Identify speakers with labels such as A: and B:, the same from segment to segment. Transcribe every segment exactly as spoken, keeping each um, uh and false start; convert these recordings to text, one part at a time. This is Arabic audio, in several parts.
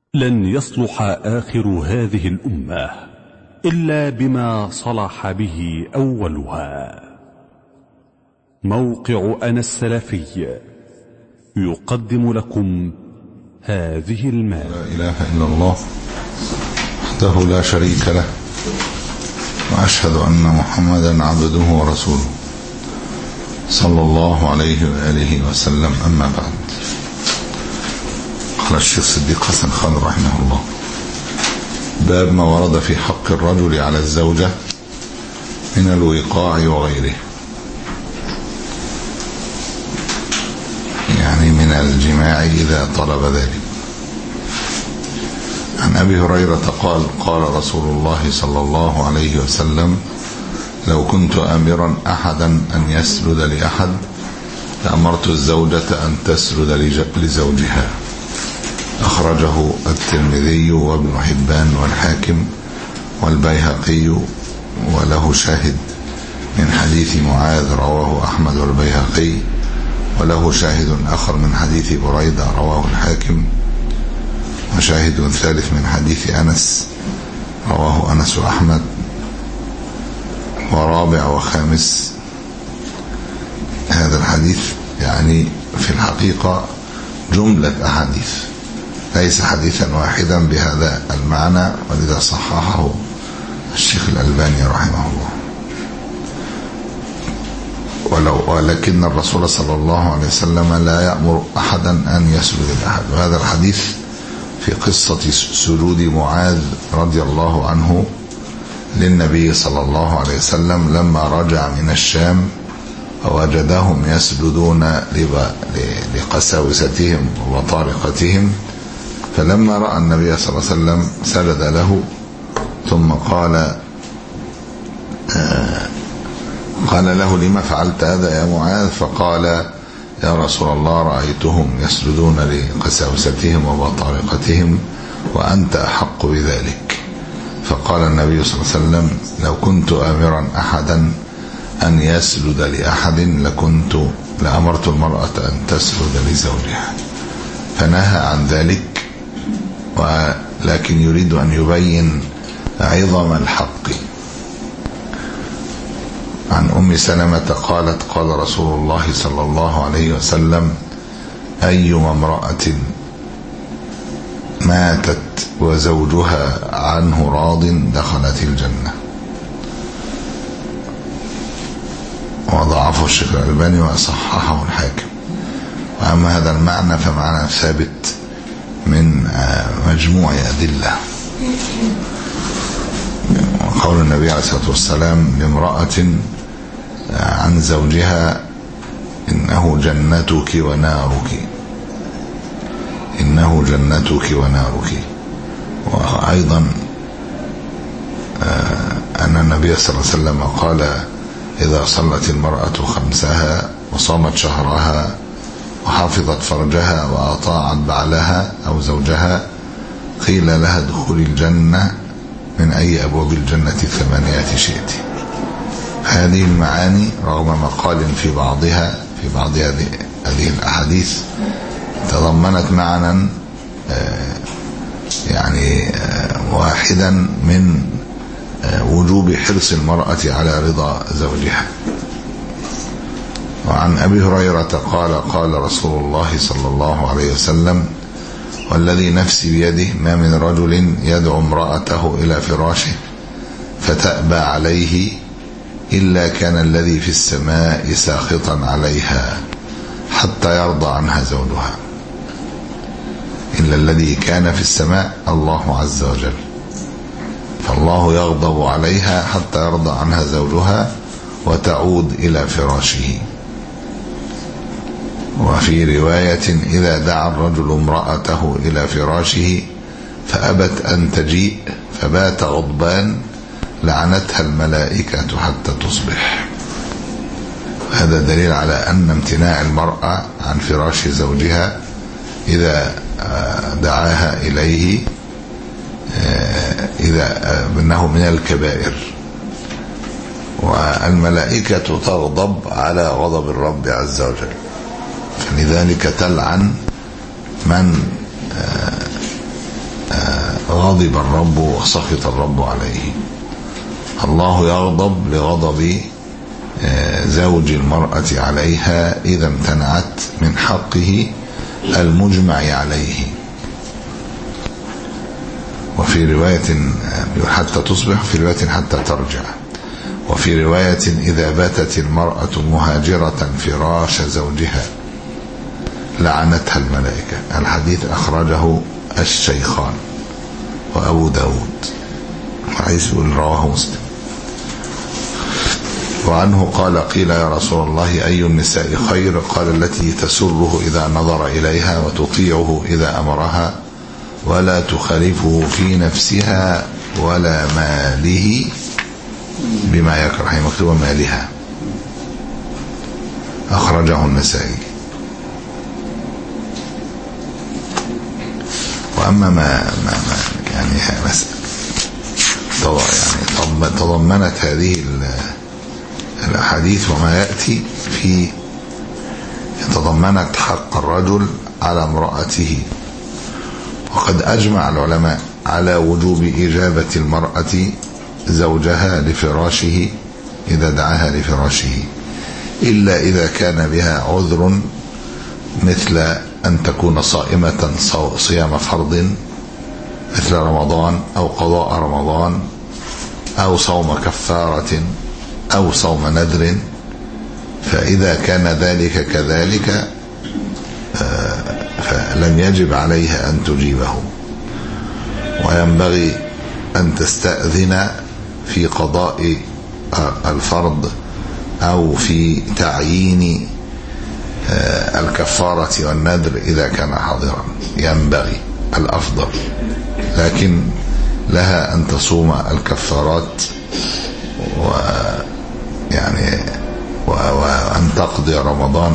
A: لن يصلح آخر هذه الأمة إلا بما صلح به أولها. موقع أنا السلفي يقدم لكم هذه المادة.
B: لا إله إلا الله وحده لا شريك له، وأشهد أن محمدا عبده ورسوله صلى الله عليه وآله وسلم. أما بعد، قال الشيخ صديق حسن خان رحمه الله: باب ما ورد في حق الرجل على الزوجة من الوقاع وغيره، يعني من الجماع إذا طلب ذلك. عن أبي هريرة قال: قال رسول الله صلى الله عليه وسلم: لو كنت آمرا أحدا أن يسجد لأحد لأمرت الزوجة أن تسجد لزوجها. أخرجه الترمذي وابن حبان والحاكم والبيهقي، وله شاهد من حديث معاذ رواه أحمد والبيهقي، وله شاهد آخر من حديث بريدة رواه الحاكم، وشاهد ثالث من حديث أنس رواه أنس وأحمد، ورابع وخامس. هذا الحديث يعني في الحقيقة جملة أحاديث، ليس حديثا واحدا بهذا المعنى، ولذا صححه الشيخ الألباني رحمه الله. ولو ولكن الرسول صلى الله عليه وسلم لا يأمر أحدا أن يسجد لأحد. وهذا الحديث في قصة سجود معاذ رضي الله عنه للنبي صلى الله عليه وسلم لما رجع من الشام ووجدهم يسجدون لقساوستهم وطارقتهم، فلما رأى النبي صلى الله عليه وسلم سجد له، ثم قال آه قال له: لما فعلت هذا يا معاذ؟ فقال: يا رسول الله، رأيتهم يسجدون لقساوستهم وبطارقتهم وأنت أحق بذلك. فقال النبي صلى الله عليه وسلم: لو كنت آمرا أحدا أن يسجد لأحد لكنت لأمرت المرأة أن تسجد لزوجها. فنهى عن ذلك، ولكن يريد أن يبين عظم الحق. عن أم سلمة قالت: قال رسول الله صلى الله عليه وسلم: أيما امرأة ماتت وزوجها عنه راض دخلت الجنة. وضعفه الشيخ الألباني وصححه الحاكم. وأما هذا المعنى فمعنى ثابت من مجموع أدلة. وقول النبي عليه الصلاة والسلام لامرأة عن زوجها: إنه جنتك ونارك، إنه جنتك ونارك. وأيضا أن النبي صلى الله عليه وسلم قال: إذا صلت المرأة خمسها وصامت شهرها وحافظت فرجها وأطاعت بعلها أو زوجها قيل لها دخول الجنة من أي أبواب الجنة الثمانية شئت. هذه المعاني رغم مقال في بعضها في بعض هذه الأحاديث تضمنت معنى يعني واحدا من وجوب حرص المرأة على رضا زوجها. وعن أبي هريرة قال: قال رسول الله صلى الله عليه وسلم: والذي نفسي بيده ما من رجل يدعو امرأته إلى فراشه فتأبى عليه إلا كان الذي في السماء ساخطا عليها حتى يرضى عنها زوجها. إلا الذي كان في السماء الله عز وجل، فالله يغضب عليها حتى يرضى عنها زوجها وتعود إلى فراشه. وفي رواية: إذا دعا الرجل امرأته إلى فراشه فأبت أن تجيء فبات غضبان لعنتها الملائكة حتى تصبح. هذا دليل على أن امتناع المرأة عن فراش زوجها إذا دعاها إليه إذا أنه من الكبائر، والملائكة تغضب على غضب الرب عز وجل، فلذلك تلعن من غضب الرب وسخط الرب عليه. الله يغضب لغضب زوج المرأة عليها إذا امتنعت من حقه المجمع عليه. وفي رواية حتى تصبح، في رواية حتى ترجع، وفي رواية إذا باتت المرأة مهاجرة فراش زوجها لعنتها الملائكة. الحديث أخرجه الشيخان وأبو داود، حيث رواه مسلم. وعنه قال قيل يا رسول الله أي النساء خير؟ قال التي تسره إذا نظر إليها وتطيعه إذا أمرها ولا تخالفه في نفسها ولا ماله بما يكره. هي مكتوبة مالها، أخرجه النسائي. وأما ما, ما, ما يعني يعني تضمنت هذه الأحاديث وما يأتي في تضمنت حق الرجل على امرأته. وقد أجمع العلماء على وجوب إجابة المرأة زوجها لفراشه إذا دعاها لفراشه، إلا إذا كان بها عذر مثل أن تكون صائمة صيام فرض مثل رمضان أو قضاء رمضان أو صوم كفارة أو صوم نذر. فإذا كان ذلك كذلك فلم يجب عليها أن تجيبه، وينبغي أن تستأذن في قضاء الفرض أو في تعيين الكفارة والنذر إذا كان حاضرا، ينبغي الأفضل، لكن لها أن تصوم الكفارات ويعني وأن تقضي رمضان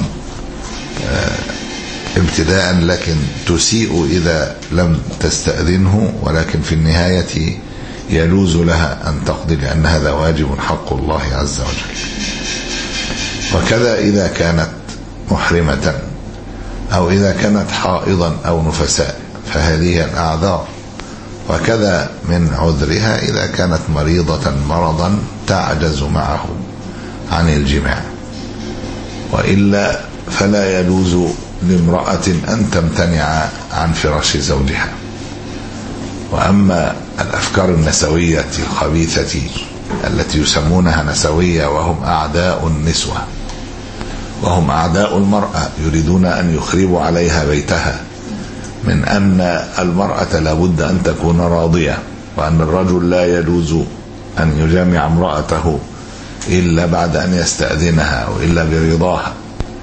B: ابتداء، لكن تسيء إذا لم تستأذنه، ولكن في النهاية يجوز لها أن تقضي لأن هذا واجب حق الله عز وجل. وكذا إذا كانت محرمة أو إذا كانت حائضا أو نفساء فهذه الأعذار. وكذا من عذرها إذا كانت مريضة مرضا تعجز معه عن الجماع، وإلا فلا يجوز لامرأة أن تمتنع عن فراش زوجها. وأما الأفكار النسوية الخبيثة التي يسمونها نسوية وهم أعداء النسوة وهم أعداء المرأة، يريدون أن يخربوا عليها بيتها، من أن المرأة لابد أن تكون راضية، وأن الرجل لا يجوز أن يجامع امرأته إلا بعد أن يستأذنها وإلا برضاها.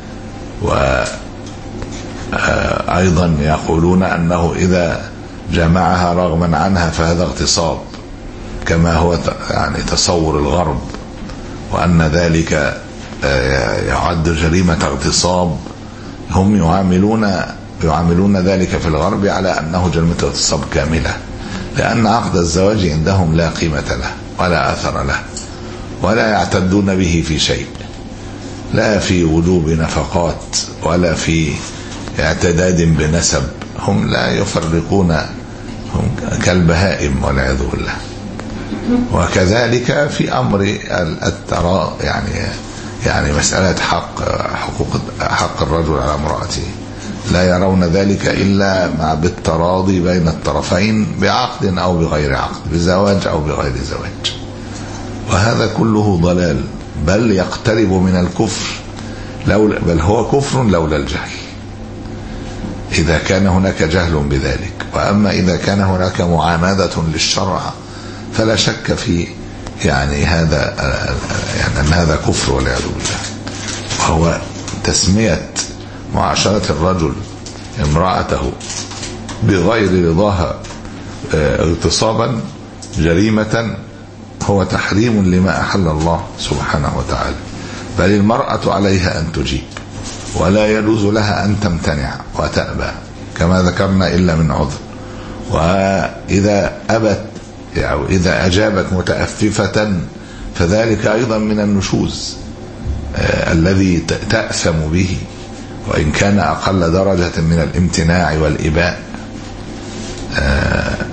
B: وأيضا يقولون أنه إذا جمعها رغما عنها فهذا اغتصاب، كما هو يعني تصور الغرب، وأن ذلك يعد جريمة اغتصاب. هم يعاملون يعاملون ذلك في الغرب على أنه جريمة اغتصاب كاملة، لأن عقد الزواج عندهم لا قيمة له ولا أثر له، ولا يعتدون به في شيء، لا في وجوب نفقات ولا في اعتداد بنسب. هم لا يفرقون، هم كالبهائم والعياذ بالله. وكذلك في أمر الترى يعني يعني مسألة حق حقوق حق الرجل على امرأته، لا يرون ذلك إلا مع بالتراضي بين الطرفين بعقد أو بغير عقد، بزواج أو بغير زواج. وهذا كله ضلال، بل يقترب من الكفر، لولا بل هو كفر لولا الجهل، إذا كان هناك جهل بذلك. وأما إذا كان هناك معاندة للشرع فلا شك في يعني هذا يعني أن هذا كفر والعياذ بالله. وهو تسمية معاشرة الرجل امرأته بغير رضاها اغتصابا جريمة، هو تحريم لما أحل الله سبحانه وتعالى. بل المرأة عليها أن تجيب، ولا يجوز لها أن تمتنع وتأبى كما ذكرنا إلا من عذر. وإذا أبت أو إذا أجابت متأففة فذلك أيضا من النشوز آه الذي تأثم به، وإن كان أقل درجة من الامتناع والإباء. آه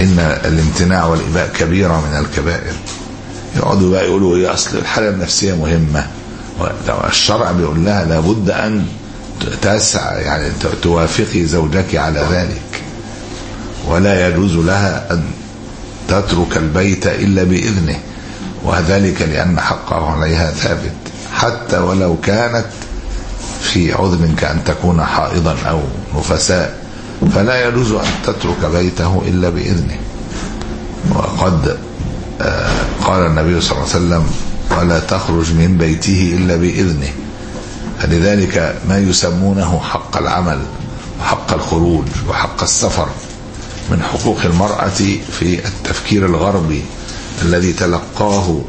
B: فإن الامتناع والإباء كبيرة من الكبائر. يقعدوا بقى يقولوا ايه اصل الحالة النفسية مهمة، الشرع بيقول لها لابد ان تسعى يعني توافقي زوجك على ذلك، ولا يجوز لها ان تترك البيت الا باذنه، وذلك لان حقه عليها ثابت حتى ولو كانت في عذر كأن تكون حائضا او نفساء، فلا يجوز ان تترك بيته الا باذنه. وقد قال النبي صلى الله عليه وسلم ولا تخرج من بيته إلا بإذنه. فلذلك ما يسمونه حق العمل وحق الخروج وحق السفر من حقوق المرأة في التفكير الغربي الذي تلقاه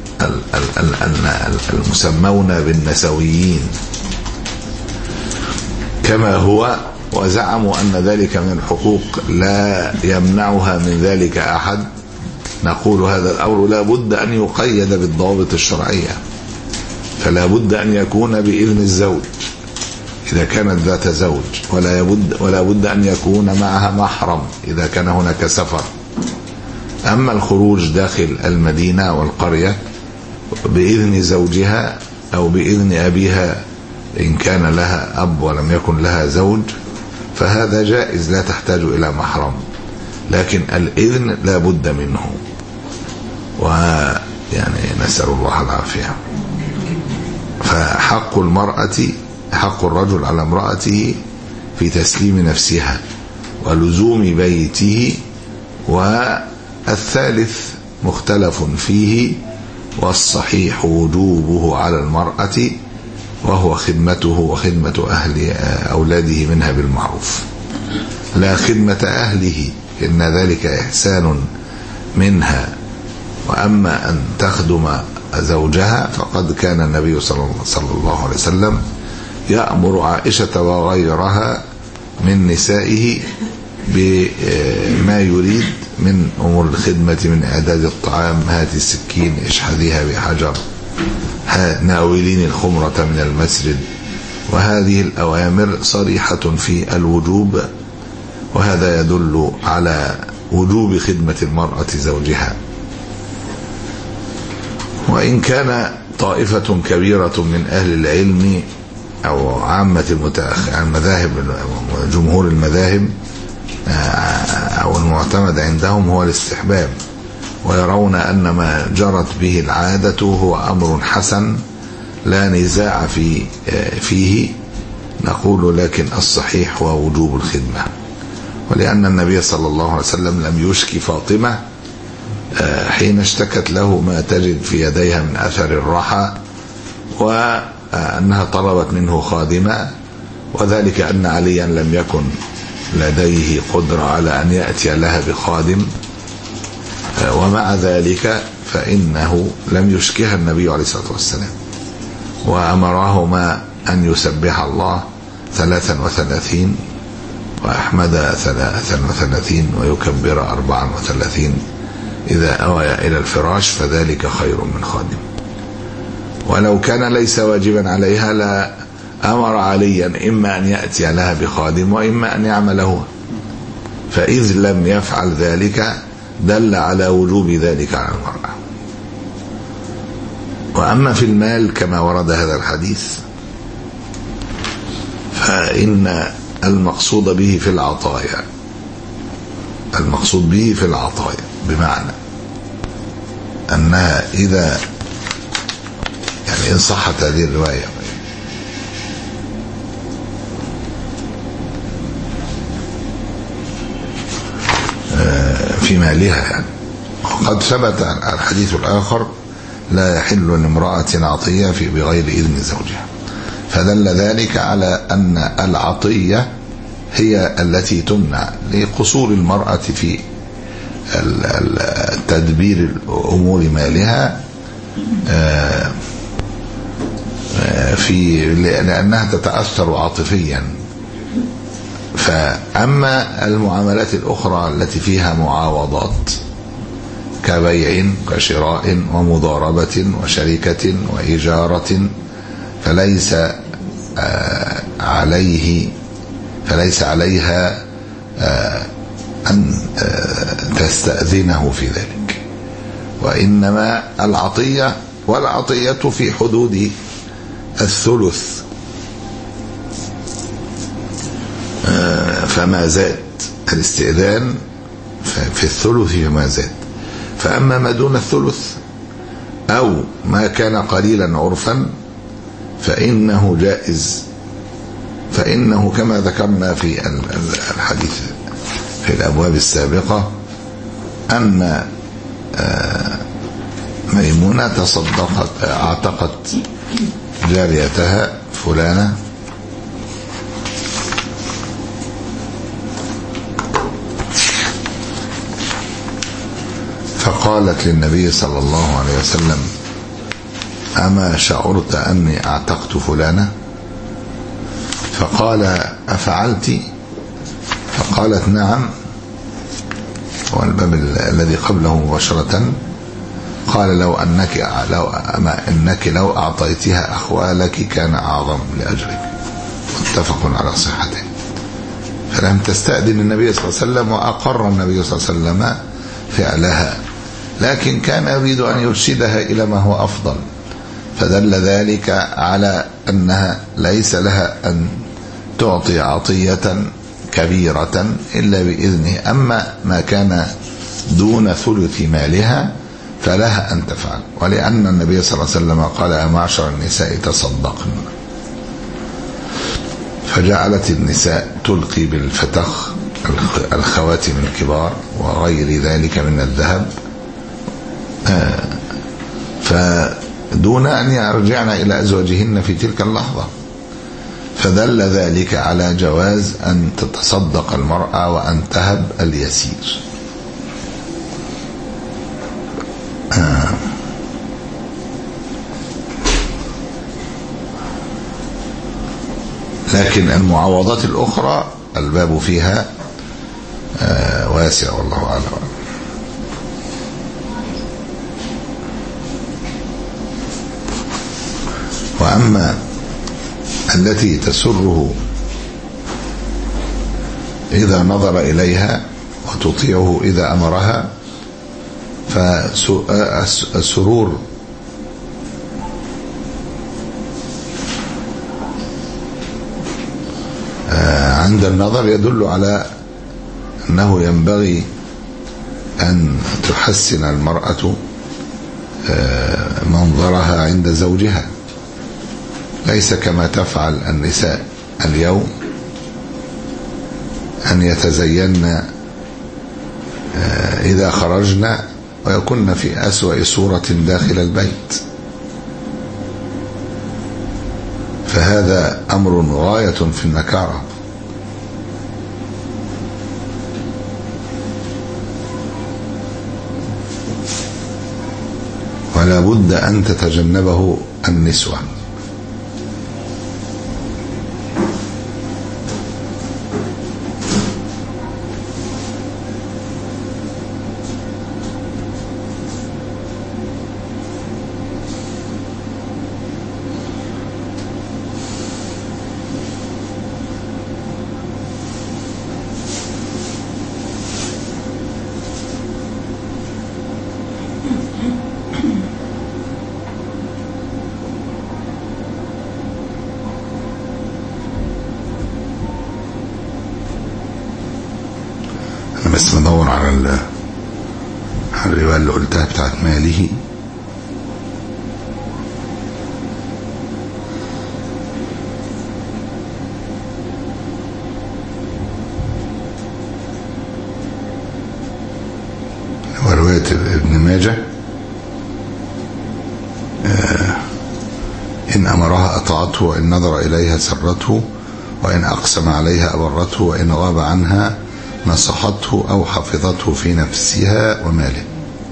B: المسمون بالنسويين كما هو، وزعموا أن ذلك من الحقوق لا يمنعها من ذلك أحد. نقول هذا الأمر لا بد أن يقيد بالضوابط الشرعية، فلا بد أن يكون بإذن الزوج إذا كانت ذات زوج، ولا بد ولا بد أن يكون معها محرم إذا كان هناك سفر. أما الخروج داخل المدينة والقرية بإذن زوجها أو بإذن أبيها إن كان لها أب ولم يكن لها زوج فهذا جائز لا تحتاج إلى محرم، لكن الإذن لا بد منه، ويعني نسأل الله العافية. فحق المرأة حق الرجل على امرأته في تسليم نفسها ولزوم بيته. والثالث مختلف فيه، والصحيح وجوبه على المرأة وهو خدمته وخدمة أهل أولاده منها بالمعروف، لا خدمة أهله إن ذلك إحسان منها. وأما أن تخدم زوجها فقد كان النبي صلى الله عليه وسلم يأمر عائشة وغيرها من نسائه بما يريد من أمور الخدمة، من إعداد الطعام، هات السكين اشحذيها بحجر، ناولين الخمرة من المسجد. وهذه الأوامر صريحة في الوجوب، وهذا يدل على وجوب خدمة المرأة زوجها. وإن كان طائفة كبيرة من أهل العلم أو عامة المذاهب جمهور المذاهب أو المعتمد عندهم هو الاستحباب، ويرون أن ما جرت به العادة هو أمر حسن لا نزاع في فيه، نقول لكن الصحيح هو وجوب الخدمة. ولأن النبي صلى الله عليه وسلم لم يشكي فاطمة حين اشتكت له ما تجد في يديها من أثر الرحى، وأنها طلبت منه خادمة، وذلك أن عليا لم يكن لديه قدرة على أن يأتي لها بخادم، ومع ذلك فإنه لم يشكها النبي عليه الصلاة والسلام، وأمرهما أن يسبح الله ثلاثا وثلاثين وأحمد ثلاثا وثلاثين ويكبر أربعا وثلاثين إذا أوى إلى الفراش، فذلك خير من خادم. ولو كان ليس واجبا عليها لا أمر عليا إما أن يأتي لها بخادم وإما أن يعمله، فإذ لم يفعل ذلك دل على وجوب ذلك على المرأة. وأما في المال كما ورد هذا الحديث فإن المقصود به في العطايا المقصود به في العطايا بمعنى أنها إذا يعني إن صحت هذه الرواية في مالها يعني. وقد ثبت الحديث الآخر لا يحل لامرأة عطية في بغير إذن زوجها، فدل ذلك على أن العطية هي التي تمنع لقصور المرأة في تدبير أمور مالها في لأنها تتأثر عاطفيا. فأما المعاملات الأخرى التي فيها معاوضات كبيع كشراء ومضاربة وشركة وإجارة فليس عليه فليس عليها أن يستأذنه في ذلك، وإنما العطية والعطية في حدود الثلث، فما زاد الاستئذان في الثلث فما زاد. فأما ما دون الثلث أو ما كان قليلا عرفا فإنه جائز، فإنه كما ذكرنا في الحديث في الأبواب السابقة أن ميمونة تصدقت اعتقت جاريتها فلانة فقالت للنبي صلى الله عليه وسلم: أما شعرت أني اعتقت فلانة؟ فقال: أفعلت؟ فقالت: نعم. والباب الذي قبله مباشرة قال: لو أنك لو أما إنك لو أعطيتها أخوالك كان أعظم لأجرك. متفق على صحته. فلم تستأذن النبي صلى الله عليه وسلم، وأقر النبي صلى الله عليه وسلم فعلها، لكن كان يريد أن يرشدها إلى ما هو أفضل، فدل ذلك على أنها ليس لها أن تعطي عطية كبيرة إلا بإذنه، أما ما كان دون ثلث مالها فلها أن تفعل. ولأن النبي صلى الله عليه وسلم قال: يا معشر النساء تصدقن، فجعلت النساء تلقي بالفتخ الخواتم الكبار وغير ذلك من الذهب، فدون أن يرجعن إلى أزواجهن في تلك اللحظة، فدل ذلك على جواز أن تتصدق المرأة وأن تهب اليسير. لكن المعوضات الأخرى الباب فيها واسع والله أعلم. وأما التي تسره إذا نظر إليها وتطيعه إذا أمرها، فالسرور عند النظر يدل على أنه ينبغي أن تحسن المرأة منظرها عند زوجها، ليس كما تفعل النساء اليوم أن يتزين إذا خرجن ويكون في أسوأ صورة داخل البيت، فهذا أمر غاية في النكارة. ولا بد أن تتجنبه النسوة. بس بدور على الرواية اللي قلتها بتاعت ماله. ورواية ابن ماجه: إن أمرها أطاعته، وإن نظر إليها سرته، وإن أقسم عليها أبرته، وإن غاب عنها نصحته أو حفظته في نفسها وماله.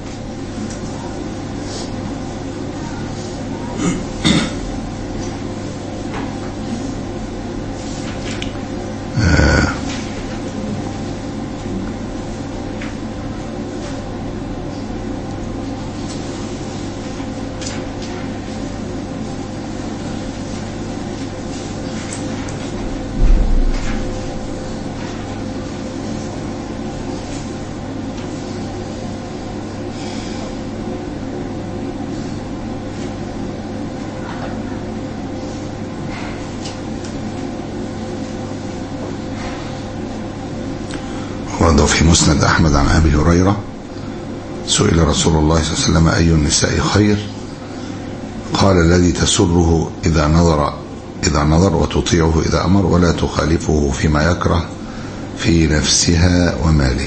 B: آه ورد في مسند أحمد عن أبي هريرة سئل رسول الله صلى الله عليه وسلم أي النساء خير؟ قال الذي تسره إذا نظر إذا نظر وتطيعه إذا أمر ولا تخالفه فيما يكره في نفسها وماله.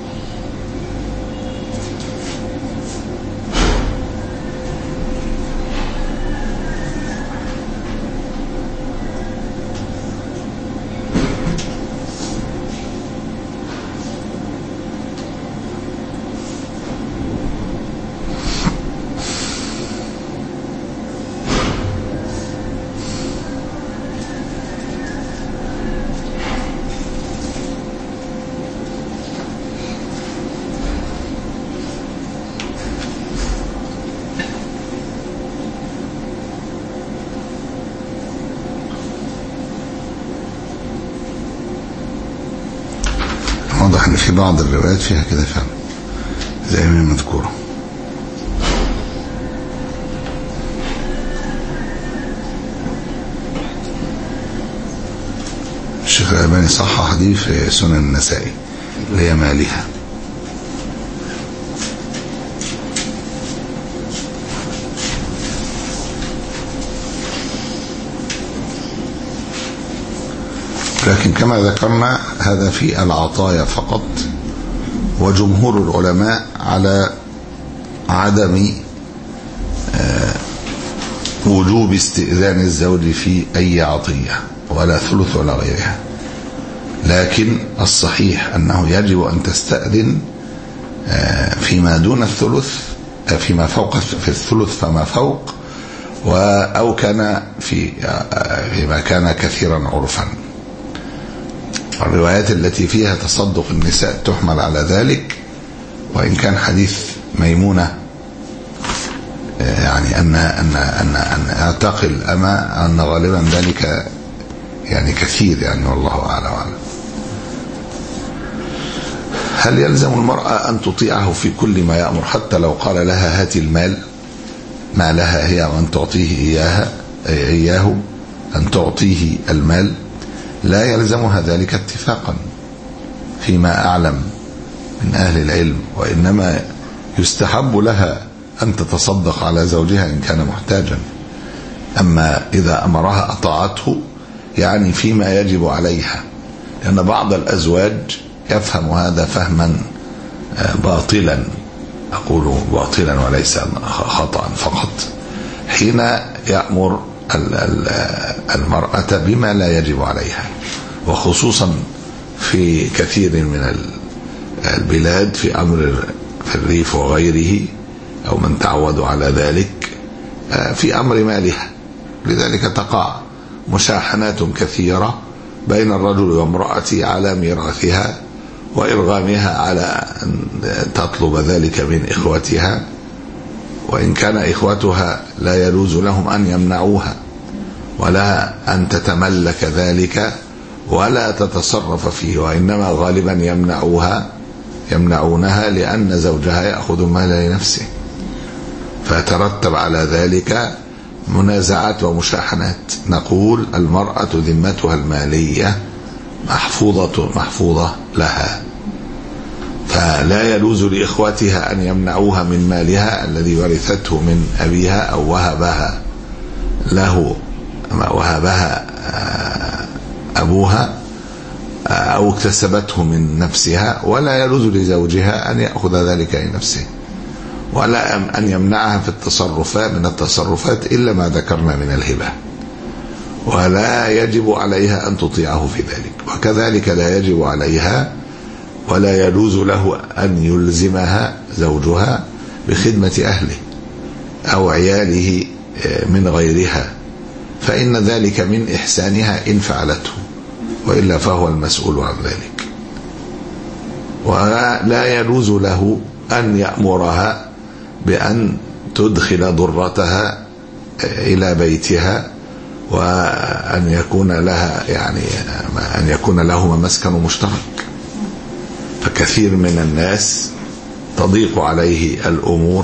B: واضح ان في بعض الروايات فيها كده فعلا زي ما مذكوره. الشيخ الألباني صحح حديث في سنن النسائي اللي هي مالها. لكن كما ذكرنا هذا في العطايا فقط، وجمهور العلماء على عدم وجوب استئذان الزوج في أي عطية ولا ثلث ولا غيرها، لكن الصحيح أنه يجب أن تستأذن فيما دون الثلث، فيما فوق في الثلث فما فوق، أو كان في فيما كان كثيرا عرفا. الروايات التي فيها تصدق النساء تحمل على ذلك، وإن كان حديث ميمونة يعني أن أن أن أن أعتقل أما أن غالبا ذلك يعني كثير يعني، والله أعلم وأعلم. هل يلزم المرأة أن تطيعه في كل ما يأمر حتى لو قال لها هاتي المال ما لها هي وأن تعطيه إياها إياه أن تعطيه المال؟ لا يلزمها ذلك اتفاقا فيما أعلم من أهل العلم، وإنما يستحب لها أن تتصدق على زوجها إن كان محتاجا. أما إذا أمرها أطاعته يعني فيما يجب عليها، لأن بعض الأزواج يفهم هذا فهما باطلا، أقول باطلا وليس خطأ فقط، حين يأمر المرأة بما لا يجب عليها، وخصوصا في كثير من البلاد في أمر في الريف وغيره، أو من تعودوا على ذلك في أمر مالها. لذلك تقع مشاحنات كثيرة بين الرجل وامرأته على ميراثها وإرغامها على أن تطلب ذلك من إخوتها، وإن كان إخوتها لا يجوز لهم أن يمنعوها ولا أن تتملك ذلك ولا تتصرف فيه، وإنما غالبا يمنعوها يمنعونها لأن زوجها يأخذ المال لنفسه، فترتب على ذلك منازعات ومشاحنات. نقول المرأة ذمتها المالية محفوظة محفوظة لها، فلا يجوز لإخواتها أن يمنعوها من مالها الذي ورثته من أبيها أو وهبها له وهبها أبوها أو اكتسبته من نفسها، ولا يجوز لزوجها أن يأخذ ذلك لنفسه، ولا أن يمنعها في التصرفات من التصرفات إلا ما ذكرنا من الهبة، ولا يجب عليها أن تطيعه في ذلك. وكذلك لا يجب عليها ولا يجوز له أن يلزمها زوجها بخدمة أهله أو عياله من غيرها، فإن ذلك من إحسانها إن فعلته، وإلا فهو المسؤول عن ذلك. ولا يجوز له أن يأمرها بأن تدخل ضرتها إلى بيتها، وأن يكون لها يعني أن يكون لهما مسكن مشترك. فكثير من الناس تضيق عليه الأمور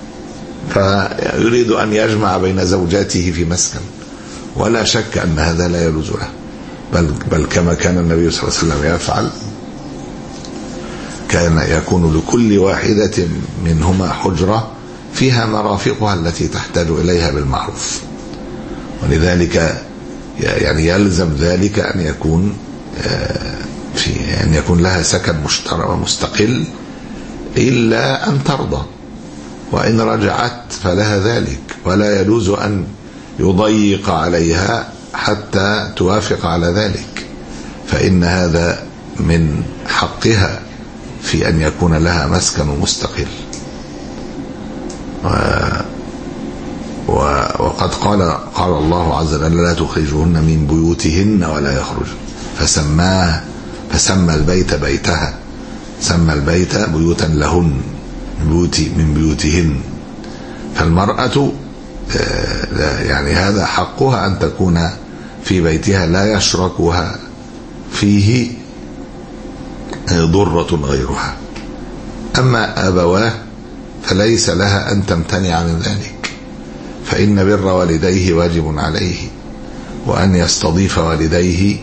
B: فيريد أن يجمع بين زوجاته في مسكن، ولا شك أن هذا لا يجوز له، بل, بل كما كان النبي صلى الله عليه وسلم يفعل كان يكون لكل واحدة منهما حجرة فيها مرافقها التي تحتاج إليها بالمعروف. ولذلك يعني يلزم ذلك أن يكون في أن يكون لها سكن مشترك ومستقل إلا أن ترضى، وإن رجعت فلها ذلك، ولا يجوز أن يضيق عليها حتى توافق على ذلك، فإن هذا من حقها في أن يكون لها مسكن مستقل. وقد قال قال الله عز وجل: لا تخرجوهن من بيوتهن ولا يخرجن، فسماه فسمى البيت بيتها، سمى البيت بيوتا لهن بيوت من بيوتهن. فالمرأة يعني هذا حقها أن تكون في بيتها لا يشركها فيه ضرة غيرها. أما أبواه فليس لها أن تمتنع من ذلك، فإن بر والديه واجب عليه، وأن يستضيف والديه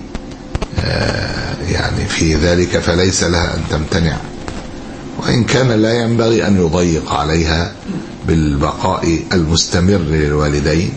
B: يعني في ذلك فليس لها أن تمتنع، وإن كان لا ينبغي أن يضيق عليها بالبقاء المستمر للوالدين،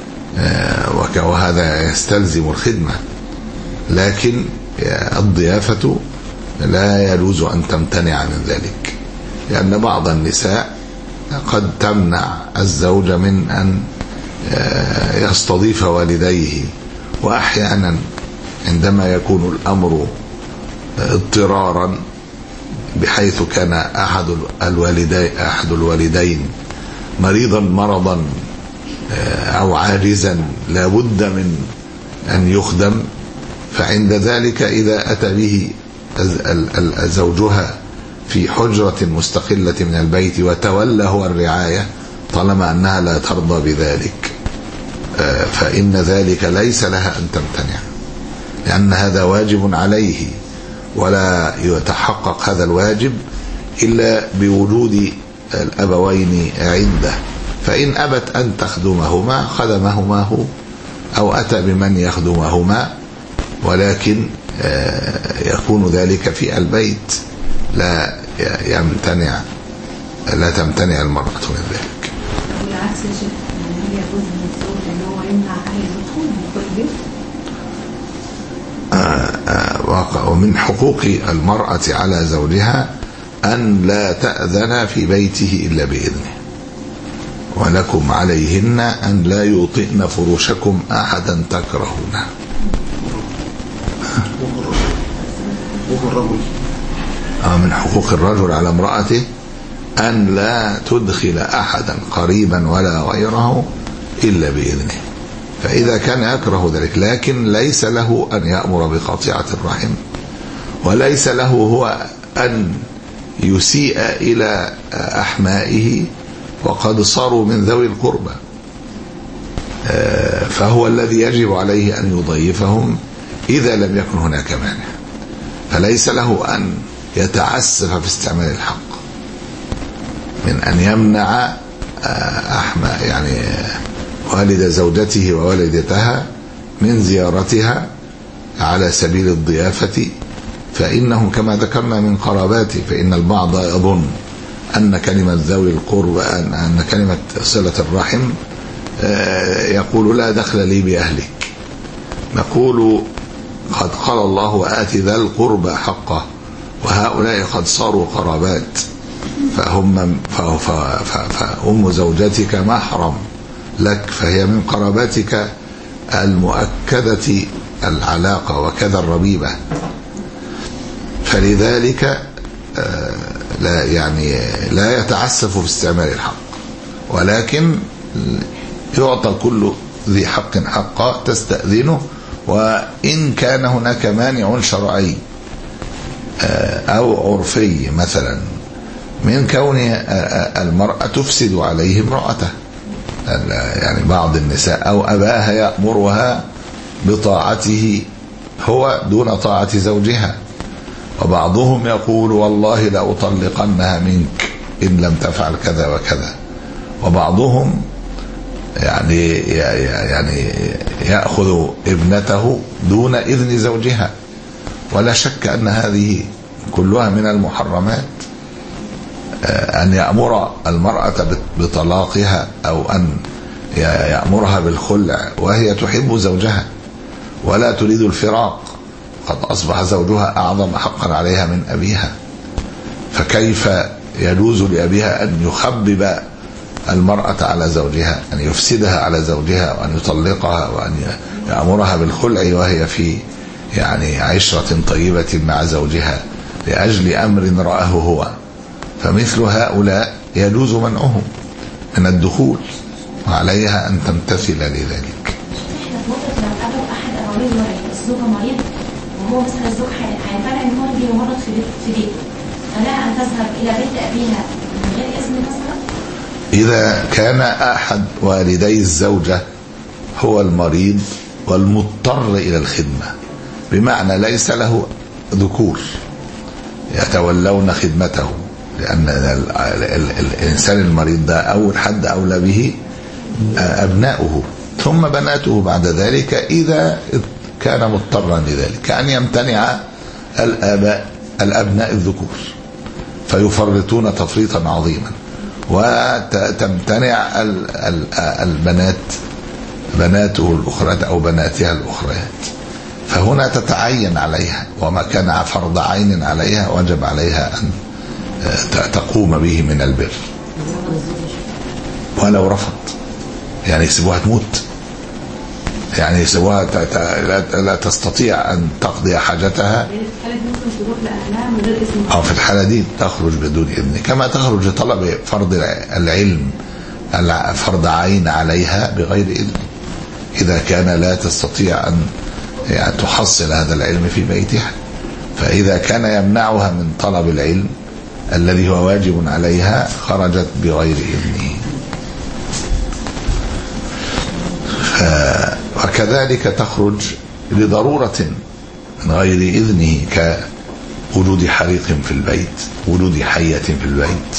B: وهذا يستلزم الخدمة، لكن الضيافة لا يجوز أن تمتنع من ذلك، لأن بعض النساء قد تمنع الزوج من أن يستضيف والديه، وأحيانا عندما يكون الأمر اضطرارا بحيث كان أحد الوالدين أحد الوالدين مريضا مرضا أو عاجزا لا بد من أن يخدم، فعند ذلك إذا أتى به زوجها في حجرة مستقلة من البيت وتولى هو الرعاية طالما أنها لا ترضى بذلك، فإن ذلك ليس لها أن تمتنع، لأن هذا واجب عليه، ولا يتحقق هذا الواجب إلا بوجود الأبوين عنده. فإن أبت أن تخدمهما خدمهما هو، أو أتى بمن يخدمهما، ولكن يكون ذلك في البيت، لا يمتنع لا تمتنع المرأة من ذلك.
C: بالعكس يا شيخ، يعني هل يجوز للزوج ان هو يمنع أهل الدخول من كل بيت؟
B: ومن حقوق المرأة على زوجها أن لا تأذن في بيته إلا بإذنه، ولكم عليهن أن لا يوطئن فرشكم أحدا تكرهونه. من حقوق الرجل على امرأته أن لا تدخل أحدا قريبا ولا غيره إلا بإذنه، فإذا كان يكره ذلك، لكن ليس له أن يأمر بقطيعة الرحم، وليس له هو أن يسيء إلى أحمائه وقد صاروا من ذوي القربى، فهو الذي يجب عليه أن يضيفهم إذا لم يكن هناك مانع، فليس له أن يتعسف في استعمال الحق من أن يمنع أحمى يعني والد زوجته ووالدتها من زيارتها على سبيل الضيافة، فإنه كما ذكرنا من قراباته، فإن البعض يظن أن كلمة ذوي القرب أن كلمة صلة الرحم يقول لا دخل لي بأهلك. نقول قد قال الله: وآت ذا القرب حقه، وهؤلاء قد صاروا قرابات، فهم فأم زوجتك محرم لك، فهي من قراباتك المؤكدة العلاقة وكذا الربيبة، فلذلك لا يعني لا يتعسف في استعمال الحق، ولكن يعطى كل ذي حق حقه تستأذنه، وإن كان هناك مانع شرعي أو عرفي مثلا من كون المرأة تفسد عليه امرأته، يعني بعض النساء أو أباها يأمرها بطاعته هو دون طاعة زوجها، وبعضهم يقول والله لأطلقنها منك إن لم تفعل كذا وكذا، وبعضهم يعني يعني يأخذ ابنته دون إذن زوجها، ولا شك أن هذه كلها من المحرمات أن يأمر المرأة بطلاقها أو أن يأمرها بالخلع وهي تحب زوجها ولا تريد الفراق، قد أصبح زوجها أعظم حقا عليها من أبيها، فكيف يجوز لأبيها أن يخبب المرأة على زوجها، أن يفسدها على زوجها وأن يطلقها وأن يأمرها بالخلع وهي في يعني عشرة طيبة مع زوجها لأجل أمر رآه هو؟ فمثل هؤلاء يجوز منعهم من الدخول وعليها أن تمتثل لذلك.
C: الزوجة مريض وهو مثلا الزوج هيطلع ان هو بيمرض في بيته، فلا ان تذهب الى بيت ابيها من غير اذن مثلا؟
B: اذا كان احد والدي الزوجة هو المريض والمضطر الى الخدمة، بمعنى ليس له ذكور يتولون خدمته، لان الانسان المريض ده اول حد اولى به ابناؤه ثم بناته بعد ذلك اذا كان مضطرا لذلك، كأن يمتنع الآباء الأبناء الذكور فيفرطون تفريطا عظيما، وتمتنع البنات بناته الأخرى أو بناتها الأخريات، فهنا تتعين عليها، وما كان فرض عين عليها وجب عليها أن تقوم به من البر ولو رفض، يعني يسيبوها تموت، يعني يسوها لا تستطيع أن تقضي حاجتها أو في الحالة دي تخرج بدون إذن، كما تخرج طلب فرض العلم فرض عين عليها بغير إذن إذا كان لا تستطيع أن يعني تحصل هذا العلم في بيتها، فإذا كان يمنعها من طلب العلم الذي هو واجب عليها خرجت بغير إذنه. وكذلك تخرج لضرورة من غير إذنه كوجود حريق في البيت، وجود حية في البيت.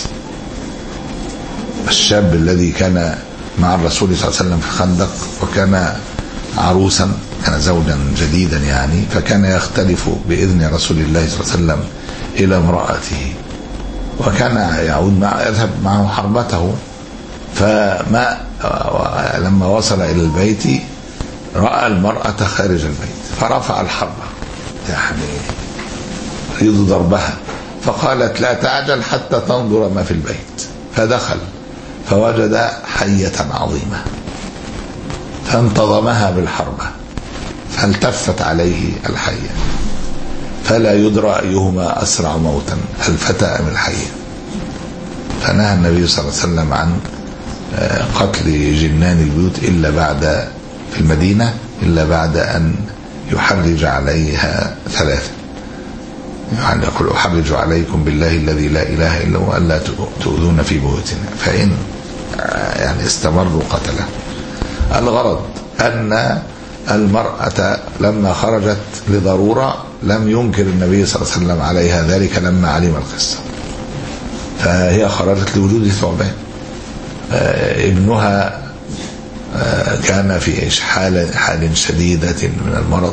B: الشاب الذي كان مع الرسول صلى الله عليه وسلم في الخندق وكان عروسا، كان زوجا جديدا يعني، فكان يختلف بإذن رسول الله صلى الله عليه وسلم إلى امرأته، وكان يعود مع يذهب معه حربته، فما لما وصل إلى البيت رأى المرأة خارج البيت فرفع الحربة يعني يريد ضربها، فقالت لا تعجل حتى تنظر ما في البيت، فدخل فوجد حية عظيمة فانتظمها بالحربة فالتفت عليه الحية، فلا يدرى أيهما أسرع موتا الفتى أم الحية، فنهى النبي صلى الله عليه وسلم عن قتل جنان البيوت إلا بعد في المدينة إلا بعد أن يحرج عليها ثلاثة، يعني يقول أحرج عليكم بالله الذي لا إله إلا هو ألا تؤذون في بيوتنا، فإن يعني استمروا قتله. الغرض أن المرأة لما خرجت لضرورة لم ينكر النبي صلى الله عليه وسلم عليها ذلك لما علم القصة، فهي خرجت لوجود ثعبان. ابنها كان في حال حال شديدة من المرض،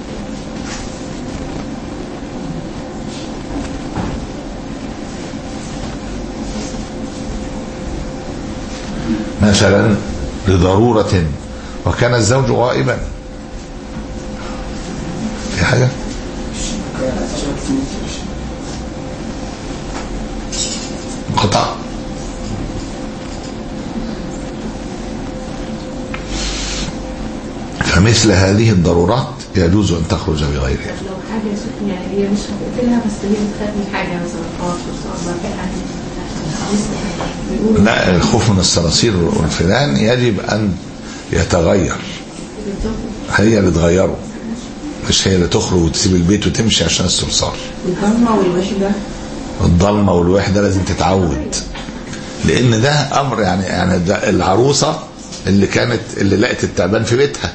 B: مثلا لضرورة، وكان الزوج غائبا. في حاجة قطع فمثل هذه الضرورات يجوز أن تخرج بغيرها.
C: لو حاجة يعني هي مش هتقتلها بس هي بتخاف من حاجة مثلا خاطر،
B: لا، الخوف من الصراصير والفئران يجب أن يتغير، هي اللي تغيره مش هي اللي تخرج وتسيب البيت وتمشي عشان الصرصار.
C: الضلمة والوحدة
B: الضلمة والوحدة لازم تتعود، لأن ده أمر يعني يعني ده العروسة اللي كانت اللي لقت التعبان في بيتها،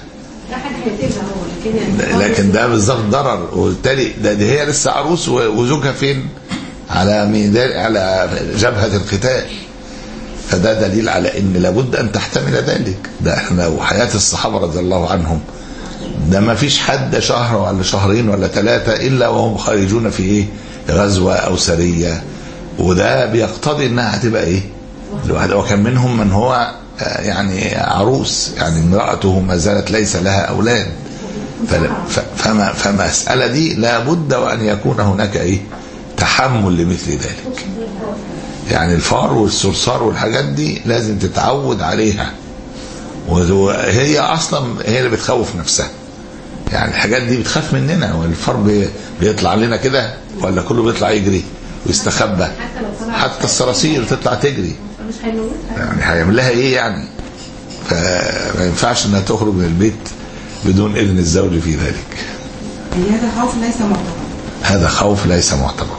B: لكن ده بالظبط ضرر، وبالتالي ده دي هي لسه عروس وزوجها فين؟ على ميدان على جبهة القتال، فده دليل على ان لابد ان تحتمل ذلك. ده احنا وحياة الصحابة رضي الله عنهم ده ما فيش حد شهر ولا شهرين ولا ثلاثة الا وهم خارجون في ايه؟ غزوة أو سرية، وده بيقتضي انها هتبقى ايه الواحد. وكان منهم من هو يعني عروس، يعني امرأته ما زالت ليس لها أولاد، فما فمسألة دي لا بد وأن يكون هناك ايه تحمل لمثل ذلك. يعني الفار والصرصار والحاجات دي لازم تتعود عليها، وهي اصلا هي اللي بتخوف نفسها. يعني الحاجات دي بتخاف مننا، والفار بيطلع لنا كده ولا كله بيطلع يجري ويستخبى؟ حتى الصراصير تطلع تجري، يعني هيعمل لها ايه يعني؟ فما ينفعش انها تخرج من البيت بدون اذن الزوج في ذلك.
D: هذا خوف ليس معتبر.
B: هذا خوف ليس معتبر.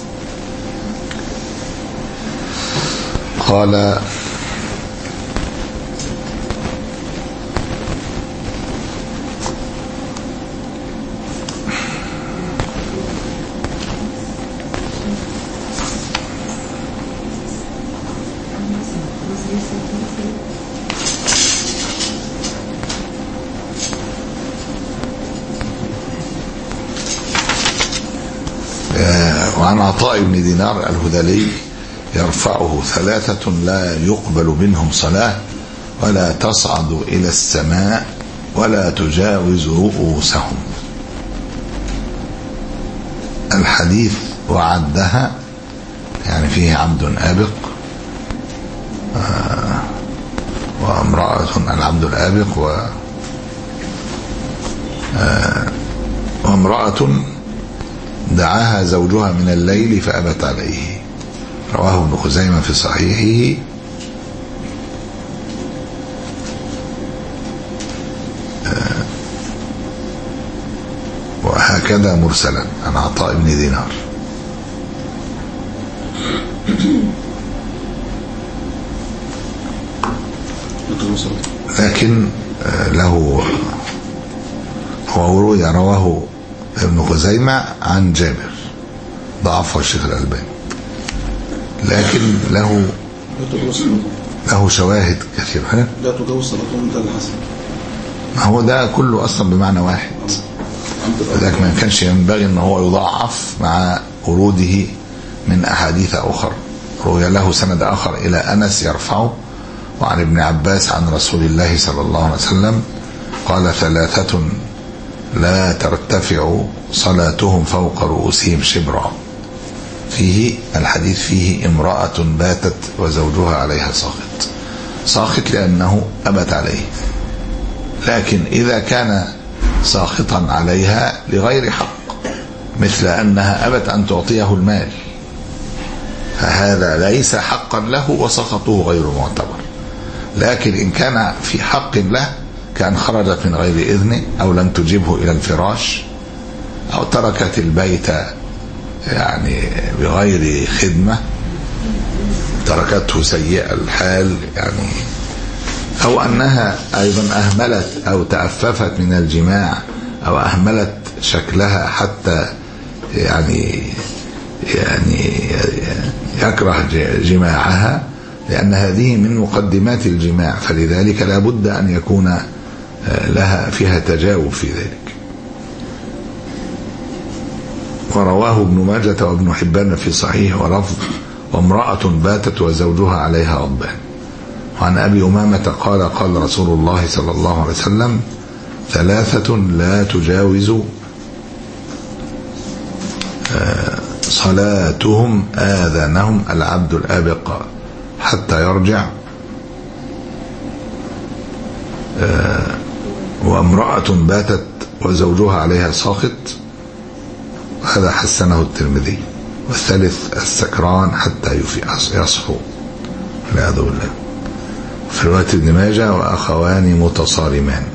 B: قال وعن عطاء بن دينار الهذلي يرفعه: ثلاثة لا يقبل منهم صلاة ولا تصعد إلى السماء ولا تجاوز رؤوسهم. الحديث وعدها يعني فيه عبد آبق آه وامرأة، العبد الآبق و آه وامرأة دعاها زوجها من الليل فأبت عليه. رواه ابن خزيمة في صحيحه. آه وهكذا مرسلا عن عطاء بن دينار. لكن له هو رواه ابن خزيمة عن جابر، ضعفه الشيخ الألباني، لكن له له شواهد كثيرة.
E: لا تجوز صلاتهم ده الحسن.
B: ما هو ده كله أصلا بمعنى واحد، لذلك ما كانش ينبغي أن هو يضعف مع وروده من أحاديث أخرى. روي له سند آخر إلى أنس يرفعه وعن ابن عباس عن رسول الله صلى الله عليه وسلم قال: ثلاثة لا ترتفع صلاتهم فوق رؤوسهم شبرا. فيه الحديث فيه امرأة باتت وزوجها عليها ساخط. ساخط لأنه أبت عليه، لكن إذا كان ساخطا عليها لغير حق، مثل أنها أبت أن تعطيه المال، فهذا ليس حقا له وسخطه غير معتبر. لكن إن كان في حق له، كان خرجت من غير إذنه أو لم تجبه إلى الفراش أو تركت البيت يعني بغير خدمة، تركته سيء الحال يعني، أو أنها أيضا أهملت أو تأففت من الجماع أو أهملت شكلها حتى يعني يعني يكره جماعها، لأن هذه من مقدمات الجماع، فلذلك لا بد أن يكون لها فيها تجاوب في ذلك. ورواه ابن ماجة وابن حبان في صحيح ولفظ: وامرأة باتت وزوجها عليها غضبان. وعن أبي أمامة قال: قال رسول الله صلى الله عليه وسلم: ثلاثة لا تجاوز صلاتهم آذانهم العبد الآبق حتى يرجع، وامرأة باتت وزوجها عليها ساخط. هذا حسنه الترمذي. والثالث السكران حتى يصحو والعياذ بالله. في رواية ابن ماجه: وأخوان متصارمان.